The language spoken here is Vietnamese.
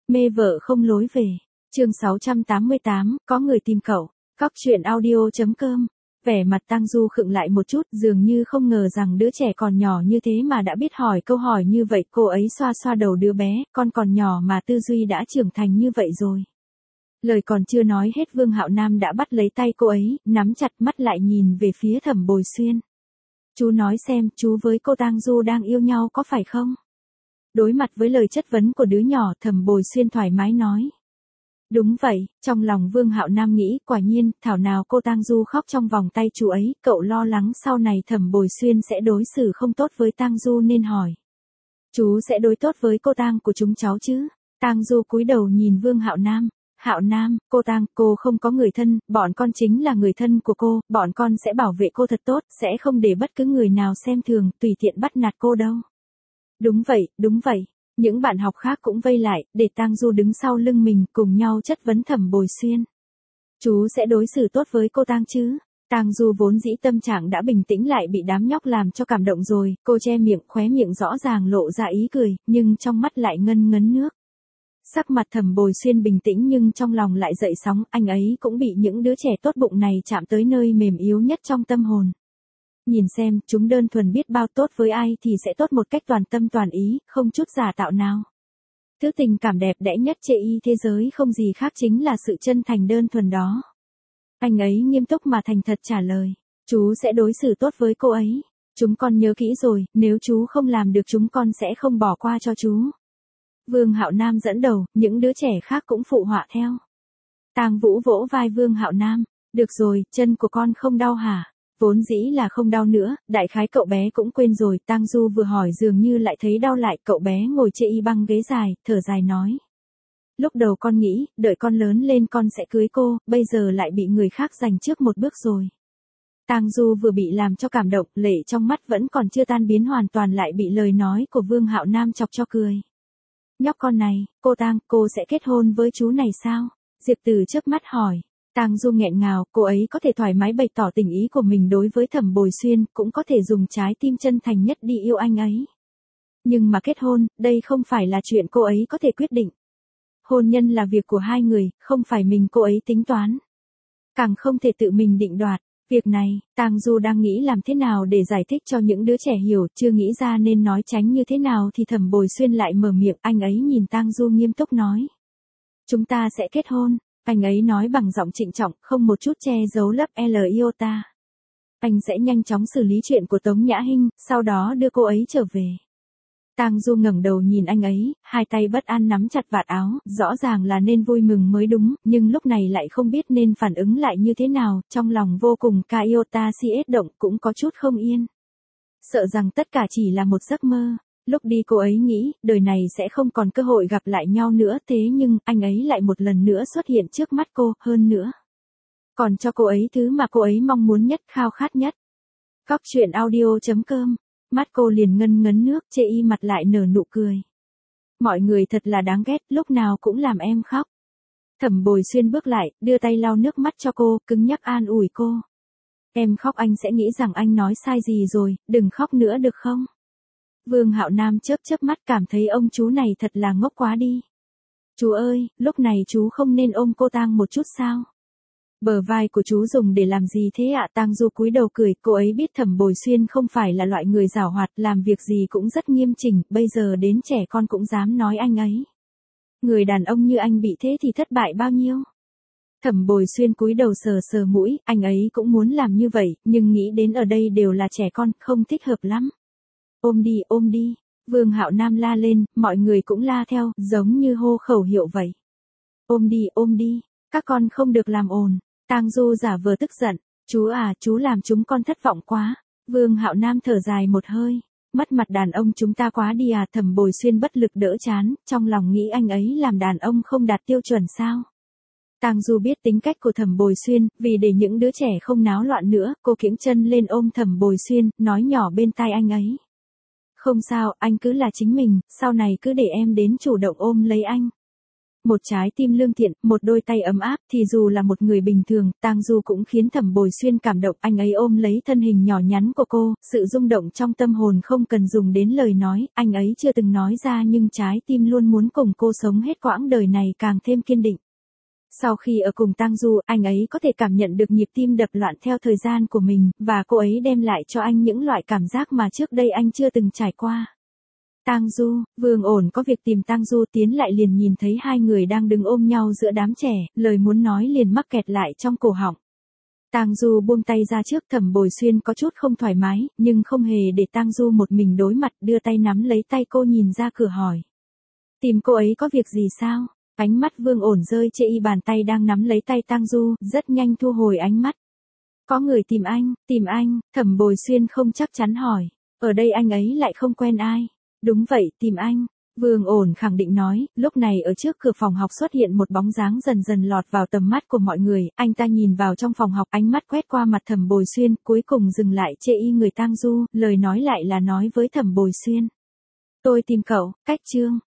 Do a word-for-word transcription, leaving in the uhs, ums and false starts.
Mê vợ không lối về. Chương sáu trăm tám mươi tám, có người tìm cậu. Cóc truyện audio.com. Vẻ mặt Tang Du khựng lại một chút, dường như không ngờ rằng đứa trẻ còn nhỏ như thế mà đã biết hỏi câu hỏi như vậy. Cô ấy xoa xoa đầu đứa bé, con còn nhỏ mà tư duy đã trưởng thành như vậy rồi. Lời còn chưa nói hết, Vương Hạo Nam đã bắt lấy tay cô ấy, nắm chặt, mắt lại nhìn về phía Thẩm Bồi Xuyên. Chú nói xem, chú với cô Tang Du đang yêu nhau có phải không? Đối mặt với lời chất vấn của đứa nhỏ, Thẩm Bồi Xuyên thoải mái nói. Đúng vậy. Trong lòng Vương Hạo Nam nghĩ, quả nhiên, thảo nào cô Tang Du khóc trong vòng tay chú ấy, cậu lo lắng sau này Thẩm Bồi Xuyên sẽ đối xử không tốt với Tang Du nên hỏi. Chú sẽ đối tốt với cô Tang của chúng cháu chứ? Tang Du cúi đầu nhìn Vương Hạo Nam. Hạo Nam, cô Tang, cô không có người thân, bọn con chính là người thân của cô, bọn con sẽ bảo vệ cô thật tốt, sẽ không để bất cứ người nào xem thường, tùy tiện bắt nạt cô đâu. Đúng vậy, đúng vậy. Những bạn học khác cũng vây lại, để Tang Du đứng sau lưng mình, cùng nhau chất vấn Thẩm Bồi Xuyên. Chú sẽ đối xử tốt với cô Tang chứ? Tang Du vốn dĩ tâm trạng đã bình tĩnh lại bị đám nhóc làm cho cảm động rồi, cô che miệng, khóe miệng rõ ràng lộ ra ý cười, nhưng trong mắt lại ngân ngấn nước. Sắc mặt Thẩm Bồi Xuyên bình tĩnh nhưng trong lòng lại dậy sóng, anh ấy cũng bị những đứa trẻ tốt bụng này chạm tới nơi mềm yếu nhất trong tâm hồn. Nhìn xem, chúng đơn thuần biết bao tốt với ai thì sẽ tốt một cách toàn tâm toàn ý, không chút giả tạo nào. Thứ tình cảm đẹp đẽ nhất trên thế giới không gì khác chính là sự chân thành đơn thuần đó. Anh ấy nghiêm túc mà thành thật trả lời, chú sẽ đối xử tốt với cô ấy. Chúng con nhớ kỹ rồi, nếu chú không làm được chúng con sẽ không bỏ qua cho chú. Vương Hạo Nam dẫn đầu, những đứa trẻ khác cũng phụ họa theo. Tang Vũ vỗ vai Vương Hạo Nam, được rồi, chân của con không đau hả? Vốn dĩ là không đau nữa, đại khái cậu bé cũng quên rồi. Tang Du vừa hỏi dường như lại thấy đau lại, cậu bé ngồi chê y băng ghế dài, thở dài nói. Lúc đầu con nghĩ, đợi con lớn lên con sẽ cưới cô, bây giờ lại bị người khác giành trước một bước rồi. Tang Du vừa bị làm cho cảm động, lệ trong mắt vẫn còn chưa tan biến hoàn toàn lại bị lời nói của Vương Hạo Nam chọc cho cười. Nhóc con này, cô Tang, cô sẽ kết hôn với chú này sao? Diệp Từ chớp mắt hỏi. Tang Du nghẹn ngào, cô ấy có thể thoải mái bày tỏ tình ý của mình đối với Thẩm Bồi Xuyên, cũng có thể dùng trái tim chân thành nhất đi yêu anh ấy. Nhưng mà kết hôn, đây không phải là chuyện cô ấy có thể quyết định. Hôn nhân là việc của hai người, không phải mình cô ấy tính toán. Càng không thể tự mình định đoạt. Việc này, Tang Du đang nghĩ làm thế nào để giải thích cho những đứa trẻ hiểu, chưa nghĩ ra nên nói tránh như thế nào thì Thẩm Bồi Xuyên lại mở miệng, anh ấy nhìn Tang Du nghiêm túc nói. Chúng ta sẽ kết hôn. Anh ấy nói bằng giọng trịnh trọng, không một chút che giấu lấp L iota. Anh sẽ nhanh chóng xử lý chuyện của Tống Nhã Hinh, sau đó đưa cô ấy trở về. Tang Du ngẩng đầu nhìn anh ấy, hai tay bất an nắm chặt vạt áo, rõ ràng là nên vui mừng mới đúng, nhưng lúc này lại không biết nên phản ứng lại như thế nào, trong lòng vô cùng ca iota si ết động, cũng có chút không yên. Sợ rằng tất cả chỉ là một giấc mơ. Lúc đi cô ấy nghĩ, đời này sẽ không còn cơ hội gặp lại nhau nữa, thế nhưng, anh ấy lại một lần nữa xuất hiện trước mắt cô, hơn nữa. Còn cho cô ấy thứ mà cô ấy mong muốn nhất, khao khát nhất. Cóc truyện audio.com. Mắt cô liền ngân ngấn nước, chê y mặt lại nở nụ cười. Mọi người thật là đáng ghét, lúc nào cũng làm em khóc. Thẩm Bồi Xuyên bước lại, đưa tay lau nước mắt cho cô, cứng nhắc an ủi cô. Em khóc anh sẽ nghĩ rằng anh nói sai gì rồi, đừng khóc nữa được không? Vương Hạo Nam chớp chớp mắt, cảm thấy ông chú này thật là ngốc quá đi. Chú ơi, lúc này chú không nên ôm cô Tang một chút sao? Bờ vai của chú dùng để làm gì thế ạ? Tang Du cúi đầu cười, cô ấy biết Thẩm Bồi Xuyên không phải là loại người giảo hoạt, làm việc gì cũng rất nghiêm chỉnh, bây giờ đến trẻ con cũng dám nói anh ấy. Người đàn ông như anh bị thế thì thất bại bao nhiêu? Thẩm Bồi Xuyên cúi đầu sờ sờ mũi, anh ấy cũng muốn làm như vậy, nhưng nghĩ đến ở đây đều là trẻ con, không thích hợp lắm. Ôm đi, ôm đi. Vương Hạo Nam la lên, mọi người cũng la theo, giống như hô khẩu hiệu vậy. Ôm đi, ôm đi. Các con không được làm ồn. Tang Du giả vờ tức giận. Chú à, chú làm chúng con thất vọng quá. Vương Hạo Nam thở dài một hơi. Mất mặt đàn ông chúng ta quá đi à. Thẩm Bồi Xuyên bất lực đỡ chán, trong lòng nghĩ anh ấy làm đàn ông không đạt tiêu chuẩn sao. Tang Du biết tính cách của Thẩm Bồi Xuyên, vì để những đứa trẻ không náo loạn nữa, cô kiễng chân lên ôm Thẩm Bồi Xuyên, nói nhỏ bên tai anh ấy. Không sao, anh cứ là chính mình, sau này cứ để em đến chủ động ôm lấy anh. một trái tim lương thiện, một đôi tay ấm áp, thì dù là một người bình thường, Tang Du cũng khiến Thẩm Bồi Xuyên cảm động. Anh ấy ôm lấy thân hình nhỏ nhắn của cô, sự rung động trong tâm hồn không cần dùng đến lời nói, anh ấy chưa từng nói ra nhưng trái tim luôn muốn cùng cô sống hết quãng đời này càng thêm kiên định. Sau khi ở cùng Tang Du, anh ấy có thể cảm nhận được nhịp tim đập loạn theo thời gian của mình, và cô ấy đem lại cho anh những loại cảm giác mà trước đây anh chưa từng trải qua. Tang Du, Vương Ổn có việc tìm Tang Du tiến lại liền nhìn thấy hai người đang đứng ôm nhau giữa đám trẻ, lời muốn nói liền mắc kẹt lại trong cổ họng. Tang Du buông tay ra trước, Thẩm Bồi Xuyên có chút không thoải mái, nhưng không hề để Tang Du một mình đối mặt, đưa tay nắm lấy tay cô nhìn ra cửa hỏi. Tìm cô ấy có việc gì sao? Ánh mắt Vương Ổn rơi trên y bàn tay đang nắm lấy tay Tang Du, rất nhanh thu hồi ánh mắt. Có người tìm anh, tìm anh, Thẩm Bồi Xuyên không chắc chắn hỏi. Ở đây anh ấy lại không quen ai. Đúng vậy, tìm anh. Vương Ổn khẳng định nói, lúc này ở trước cửa phòng học xuất hiện một bóng dáng dần dần lọt vào tầm mắt của mọi người, anh ta nhìn vào trong phòng học, ánh mắt quét qua mặt Thẩm Bồi Xuyên, cuối cùng dừng lại chê y người Tang Du, lời nói lại là nói với Thẩm Bồi Xuyên. Tôi tìm cậu, cách chương.